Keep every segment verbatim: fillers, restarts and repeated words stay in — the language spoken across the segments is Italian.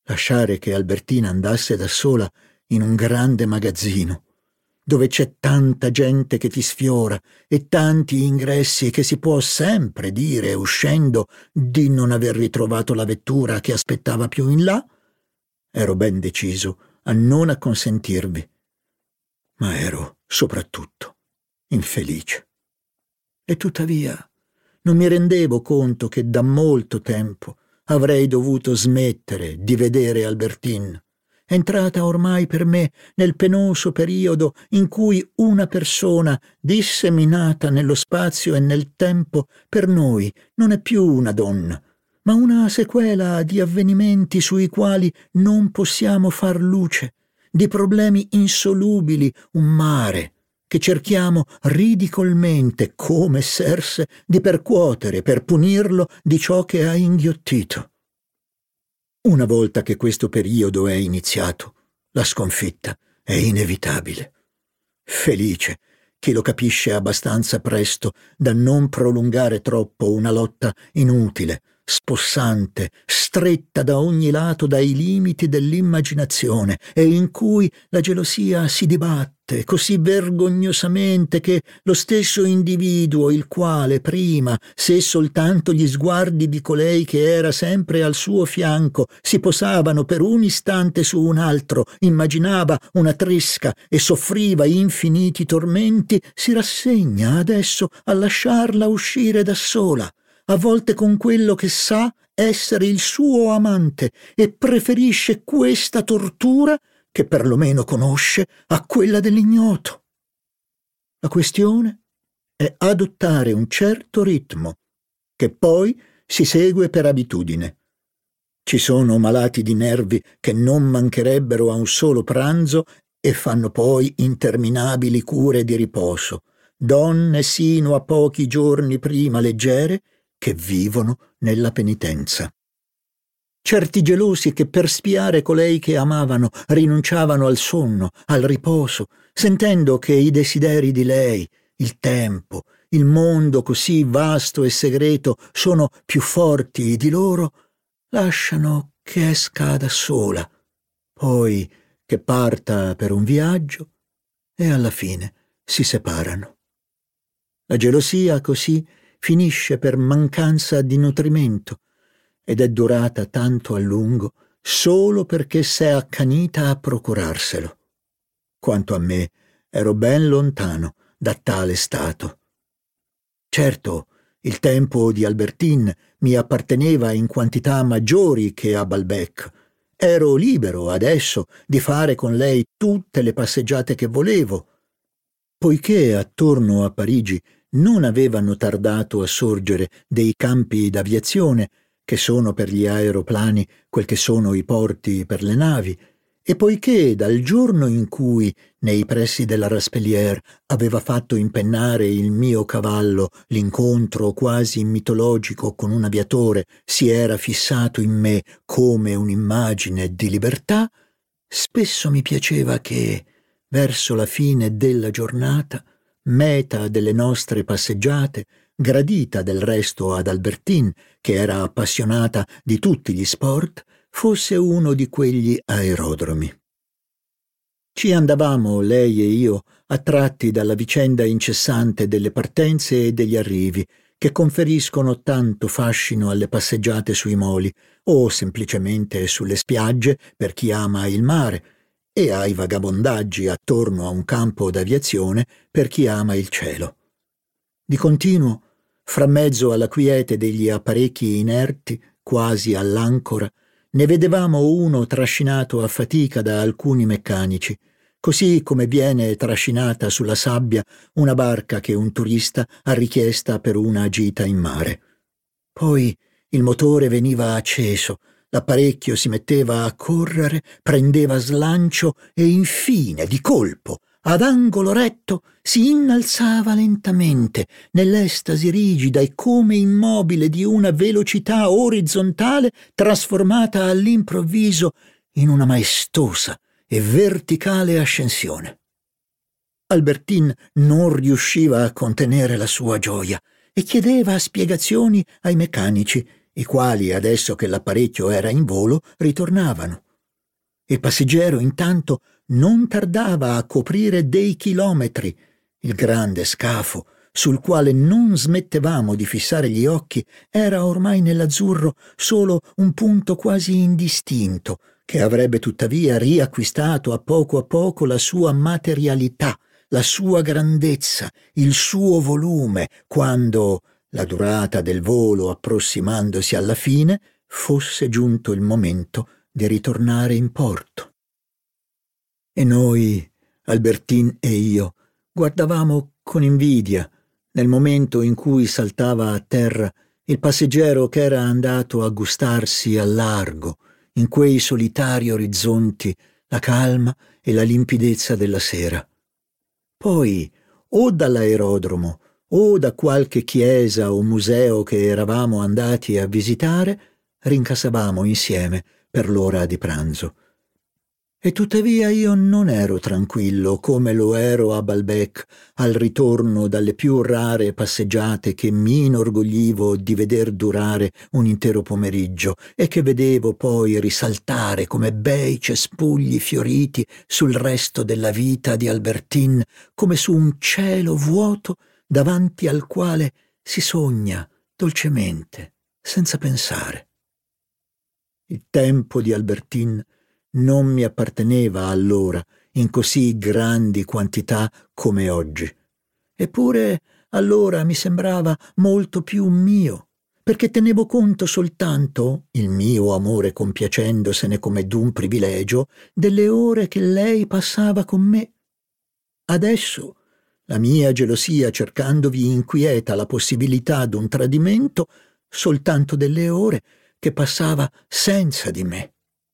lasciare che Albertina andasse da sola in un grande magazzino, dove c'è tanta gente che ti sfiora e tanti ingressi che si può sempre dire, uscendo, di non aver ritrovato la vettura che aspettava più in là, ero ben deciso a non acconsentirvi. Ma ero soprattutto infelice. E tuttavia non mi rendevo conto che da molto tempo avrei dovuto smettere di vedere Albertine, entrata ormai per me nel penoso periodo in cui una persona disseminata nello spazio e nel tempo per noi non è più una donna, ma una sequela di avvenimenti sui quali non possiamo far luce, di problemi insolubili, un mare che cerchiamo ridicolmente, come Serse, di percuotere per punirlo di ciò che ha inghiottito. Una volta che questo periodo è iniziato, la sconfitta è inevitabile. Felice chi lo capisce abbastanza presto da non prolungare troppo una lotta inutile, spossante, stretta da ogni lato dai limiti dell'immaginazione e in cui la gelosia si dibatte così vergognosamente che lo stesso individuo, il quale prima, se soltanto gli sguardi di colei che era sempre al suo fianco si posavano per un istante su un altro, immaginava una tresca e soffriva infiniti tormenti, si rassegna adesso a lasciarla uscire da sola, a volte con quello che sa essere il suo amante, e preferisce questa tortura, che perlomeno conosce, a quella dell'ignoto. La questione è adottare un certo ritmo, che poi si segue per abitudine. Ci sono malati di nervi che non mancherebbero a un solo pranzo e fanno poi interminabili cure di riposo, donne sino a pochi giorni prima leggere, che vivono nella penitenza. Certi gelosi che per spiare colei che amavano rinunciavano al sonno, al riposo, sentendo che i desideri di lei, il tempo, il mondo così vasto e segreto sono più forti di loro, lasciano che esca da sola, poi che parta per un viaggio e alla fine si separano. La gelosia così finisce per mancanza di nutrimento ed è durata tanto a lungo solo perché s'è accanita a procurarselo. Quanto a me, ero ben lontano da tale stato. Certo, il tempo di Albertine mi apparteneva in quantità maggiori che a Balbec. Ero libero adesso di fare con lei tutte le passeggiate che volevo, poiché attorno a Parigi non avevano tardato a sorgere dei campi d'aviazione, che sono per gli aeroplani quel che sono i porti per le navi, e poiché dal giorno in cui, nei pressi della Raspellière, aveva fatto impennare il mio cavallo l'incontro quasi mitologico con un aviatore si era fissato in me come un'immagine di libertà, spesso mi piaceva che, verso la fine della giornata, meta delle nostre passeggiate, gradita del resto ad Albertine, che era appassionata di tutti gli sport, fosse uno di quegli aerodromi. Ci andavamo, lei e io, attratti dalla vicenda incessante delle partenze e degli arrivi, che conferiscono tanto fascino alle passeggiate sui moli, o semplicemente sulle spiagge per chi ama il mare, e ai vagabondaggi attorno a un campo d'aviazione per chi ama il cielo. Di continuo, fra mezzo alla quiete degli apparecchi inerti, quasi all'ancora, ne vedevamo uno trascinato a fatica da alcuni meccanici, così come viene trascinata sulla sabbia una barca che un turista ha richiesta per una gita in mare. Poi il motore veniva acceso, l'apparecchio si metteva a correre, prendeva slancio e infine, di colpo, ad angolo retto, si innalzava lentamente, nell'estasi rigida e come immobile di una velocità orizzontale trasformata all'improvviso in una maestosa e verticale ascensione. Albertine non riusciva a contenere la sua gioia e chiedeva spiegazioni ai meccanici, i quali, adesso che l'apparecchio era in volo, ritornavano. Il passeggero, intanto, non tardava a coprire dei chilometri. Il grande scafo, sul quale non smettevamo di fissare gli occhi, era ormai nell'azzurro solo un punto quasi indistinto, che avrebbe tuttavia riacquistato a poco a poco la sua materialità, la sua grandezza, il suo volume, quando, la durata del volo approssimandosi alla fine, fosse giunto il momento di ritornare in porto. E noi, Albertine e io, guardavamo con invidia, nel momento in cui saltava a terra, il passeggero che era andato a gustarsi al largo, in quei solitari orizzonti, la calma e la limpidezza della sera. Poi, o dall'aerodromo, o da qualche chiesa o museo che eravamo andati a visitare, rincassavamo insieme per l'ora di pranzo. E tuttavia io non ero tranquillo come lo ero a Balbec al ritorno dalle più rare passeggiate che mi inorgoglivo di veder durare un intero pomeriggio e che vedevo poi risaltare come bei cespugli fioriti sul resto della vita di Albertine, come su un cielo vuoto davanti al quale si sogna dolcemente, senza pensare. Il tempo di Albertine non mi apparteneva allora in così grandi quantità come oggi. Eppure allora mi sembrava molto più mio, perché tenevo conto soltanto, il mio amore compiacendosene come d'un privilegio, delle ore che lei passava con me. Adesso la mia gelosia cercandovi inquieta la possibilità d'un tradimento soltanto delle ore che passava senza di me.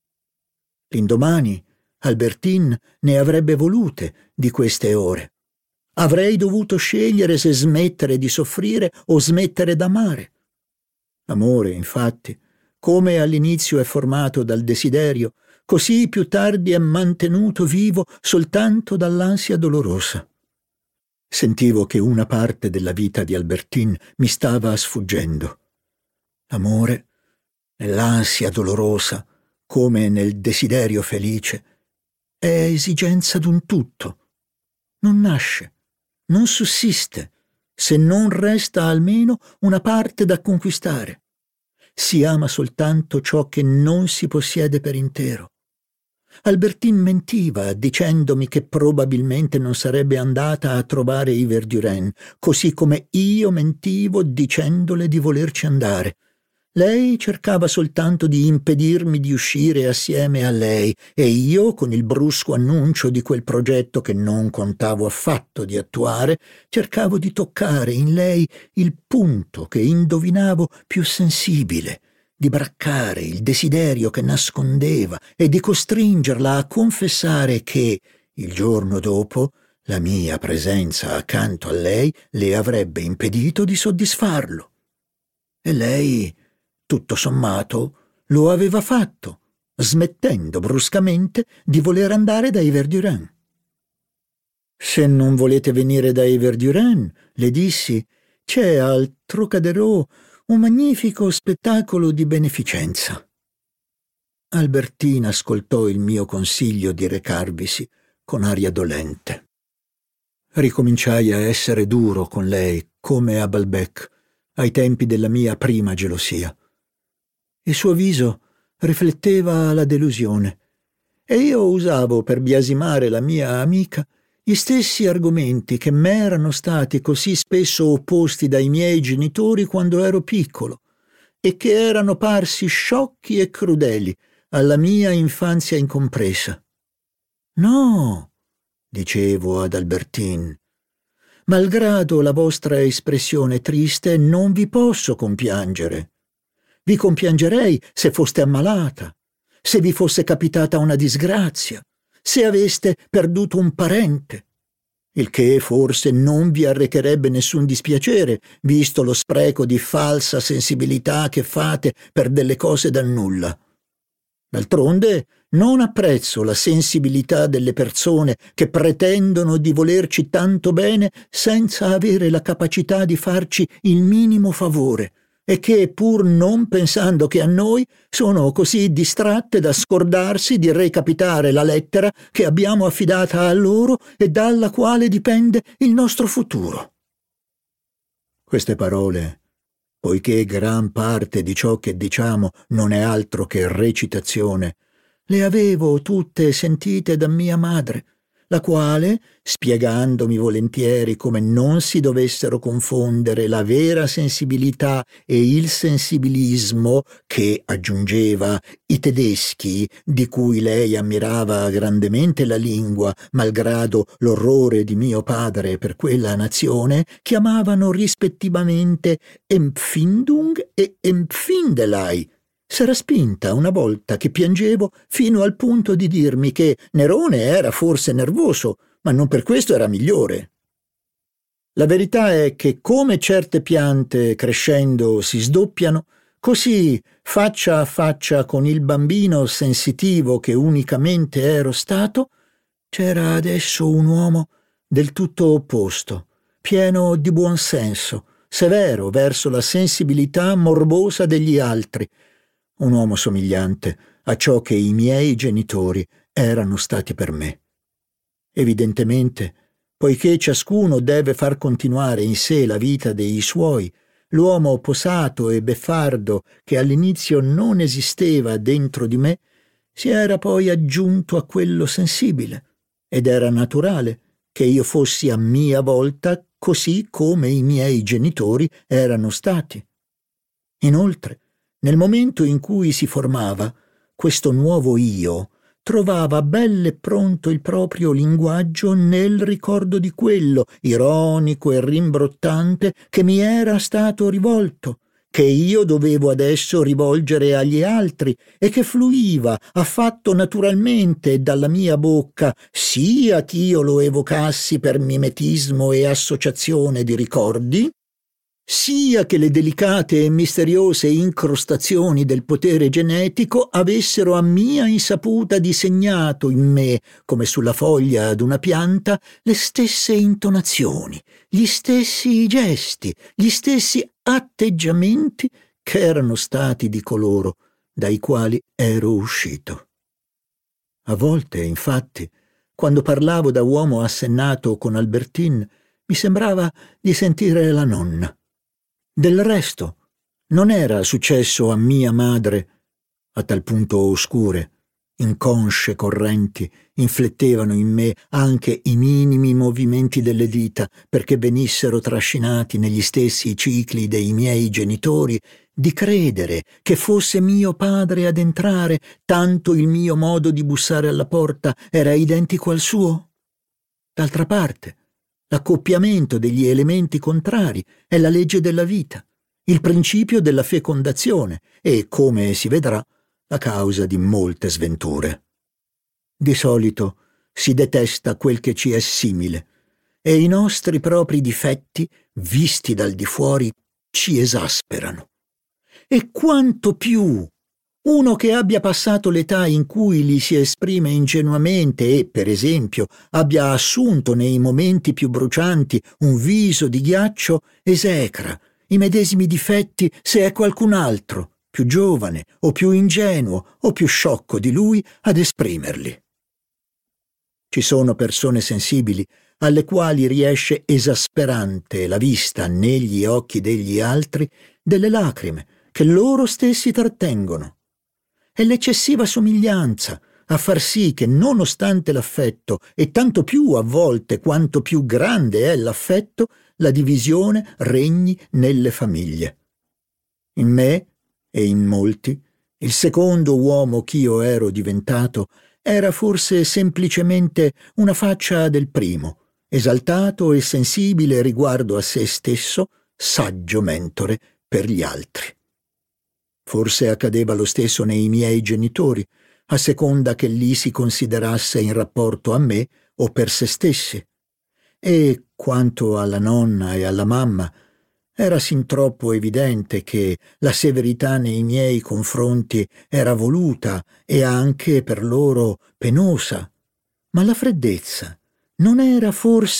L'indomani Albertine ne avrebbe volute di queste ore. Avrei dovuto scegliere se smettere di soffrire o smettere d'amare. L'amore, infatti, come all'inizio è formato dal desiderio, così più tardi è mantenuto vivo soltanto dall'ansia dolorosa. Sentivo che una parte della vita di Albertine mi stava sfuggendo. L'amore, nell'ansia dolorosa, come nel desiderio felice, è esigenza d'un tutto. Non nasce, non sussiste, se non resta almeno una parte da conquistare. Si ama soltanto ciò che non si possiede per intero. Albertine mentiva dicendomi che probabilmente non sarebbe andata a trovare i Verdurin, così come io mentivo dicendole di volerci andare. Lei cercava soltanto di impedirmi di uscire assieme a lei e io, con il brusco annuncio di quel progetto che non contavo affatto di attuare, cercavo di toccare in lei il punto che indovinavo più sensibile, di braccare il desiderio che nascondeva e di costringerla a confessare che, il giorno dopo, la mia presenza accanto a lei le avrebbe impedito di soddisfarlo. E lei, tutto sommato, lo aveva fatto, smettendo bruscamente di voler andare dai Verdurin. «Se non volete venire dai Verdurin», le dissi, «c'è al Trocadero un magnifico spettacolo di beneficenza». Albertine ascoltò il mio consiglio di recarvisi con aria dolente. Ricominciai a essere duro con lei, come a Balbec, ai tempi della mia prima gelosia. Il suo viso rifletteva la delusione e io usavo per biasimare la mia amica gli stessi argomenti che m'erano stati così spesso opposti dai miei genitori quando ero piccolo e che erano parsi sciocchi e crudeli alla mia infanzia incompresa. «No», dicevo ad Albertine, «malgrado la vostra espressione triste non vi posso compiangere. Vi compiangerei se foste ammalata, se vi fosse capitata una disgrazia, se aveste perduto un parente, il che forse non vi arrecherebbe nessun dispiacere, visto lo spreco di falsa sensibilità che fate per delle cose da nulla. D'altronde non apprezzo la sensibilità delle persone che pretendono di volerci tanto bene senza avere la capacità di farci il minimo favore, e che, pur non pensando che a noi, sono così distratte da scordarsi di recapitare la lettera che abbiamo affidata a loro e dalla quale dipende il nostro futuro. Queste parole, poiché gran parte di ciò che diciamo non è altro che recitazione, le avevo tutte sentite da mia madre, la quale, spiegandomi volentieri come non si dovessero confondere la vera sensibilità e il sensibilismo che, aggiungeva, i tedeschi, di cui lei ammirava grandemente la lingua, malgrado l'orrore di mio padre per quella nazione, chiamavano rispettivamente Empfindung e Empfindelei, s'era spinta una volta che piangevo fino al punto di dirmi che Nerone era forse nervoso, ma non per questo era migliore. La verità è che come certe piante crescendo si sdoppiano, così faccia a faccia con il bambino sensitivo che unicamente ero stato, c'era adesso un uomo del tutto opposto, pieno di buon senso, severo verso la sensibilità morbosa degli altri, un uomo somigliante a ciò che i miei genitori erano stati per me. Evidentemente, poiché ciascuno deve far continuare in sé la vita dei suoi, l'uomo posato e beffardo che all'inizio non esisteva dentro di me si era poi aggiunto a quello sensibile, ed era naturale che io fossi a mia volta così come i miei genitori erano stati. Inoltre, nel momento in cui si formava, questo nuovo io trovava belle pronto il proprio linguaggio nel ricordo di quello, ironico e rimbrottante, che mi era stato rivolto, che io dovevo adesso rivolgere agli altri e che fluiva affatto naturalmente dalla mia bocca, sia ch'io lo evocassi per mimetismo e associazione di ricordi, sia che le delicate e misteriose incrostazioni del potere genetico avessero a mia insaputa disegnato in me, come sulla foglia d'una pianta, le stesse intonazioni, gli stessi gesti, gli stessi atteggiamenti che erano stati di coloro dai quali ero uscito. A volte, infatti, quando parlavo da uomo assennato con Albertine, mi sembrava di sentire la nonna. Del resto, non era successo a mia madre, a tal punto oscure, inconsce correnti inflettevano in me anche i minimi movimenti delle dita perché venissero trascinati negli stessi cicli dei miei genitori, di credere che fosse mio padre ad entrare, tanto il mio modo di bussare alla porta era identico al suo? D'altra parte, l'accoppiamento degli elementi contrari è la legge della vita, il principio della fecondazione e, come si vedrà, la causa di molte sventure. Di solito si detesta quel che ci è simile e i nostri propri difetti, visti dal di fuori, ci esasperano. E quanto più uno che abbia passato l'età in cui li si esprime ingenuamente e, per esempio, abbia assunto nei momenti più brucianti un viso di ghiaccio, esecra i medesimi difetti se è qualcun altro, più giovane o più ingenuo o più sciocco di lui, ad esprimerli. Ci sono persone sensibili alle quali riesce esasperante la vista negli occhi degli altri delle lacrime che loro stessi trattengono. È l'eccessiva somiglianza a far sì che, nonostante l'affetto, e tanto più a volte quanto più grande è l'affetto, la divisione regni nelle famiglie. In me, e in molti, il secondo uomo ch'io ero diventato era forse semplicemente una faccia del primo, esaltato e sensibile riguardo a se stesso, saggio mentore per gli altri. Forse accadeva lo stesso nei miei genitori, a seconda che li si considerasse in rapporto a me o per se stessi. E quanto alla nonna e alla mamma, era sin troppo evidente che la severità nei miei confronti era voluta e anche per loro penosa, ma la freddezza non era forse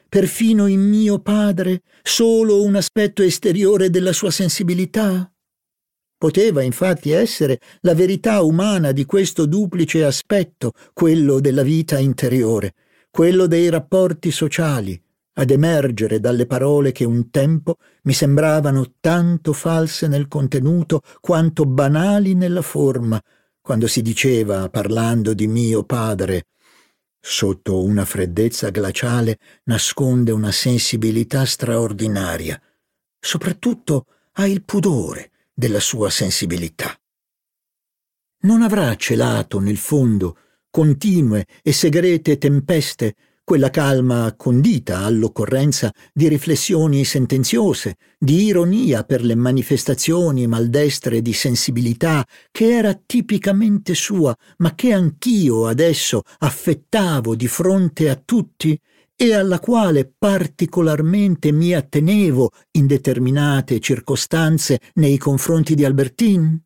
perfino in mio padre, solo un aspetto esteriore della sua sensibilità? Poteva infatti essere la verità umana di questo duplice aspetto, quello della vita interiore, quello dei rapporti sociali, ad emergere dalle parole che un tempo mi sembravano tanto false nel contenuto quanto banali nella forma, quando si diceva, parlando di mio padre: sotto una freddezza glaciale nasconde una sensibilità straordinaria. Soprattutto ha il pudore della sua sensibilità. Non avrà celato nel fondo continue e segrete tempeste quella calma condita all'occorrenza di riflessioni sentenziose, di ironia per le manifestazioni maldestre di sensibilità che era tipicamente sua, ma che anch'io adesso affettavo di fronte a tutti e alla quale particolarmente mi attenevo in determinate circostanze nei confronti di Albertine?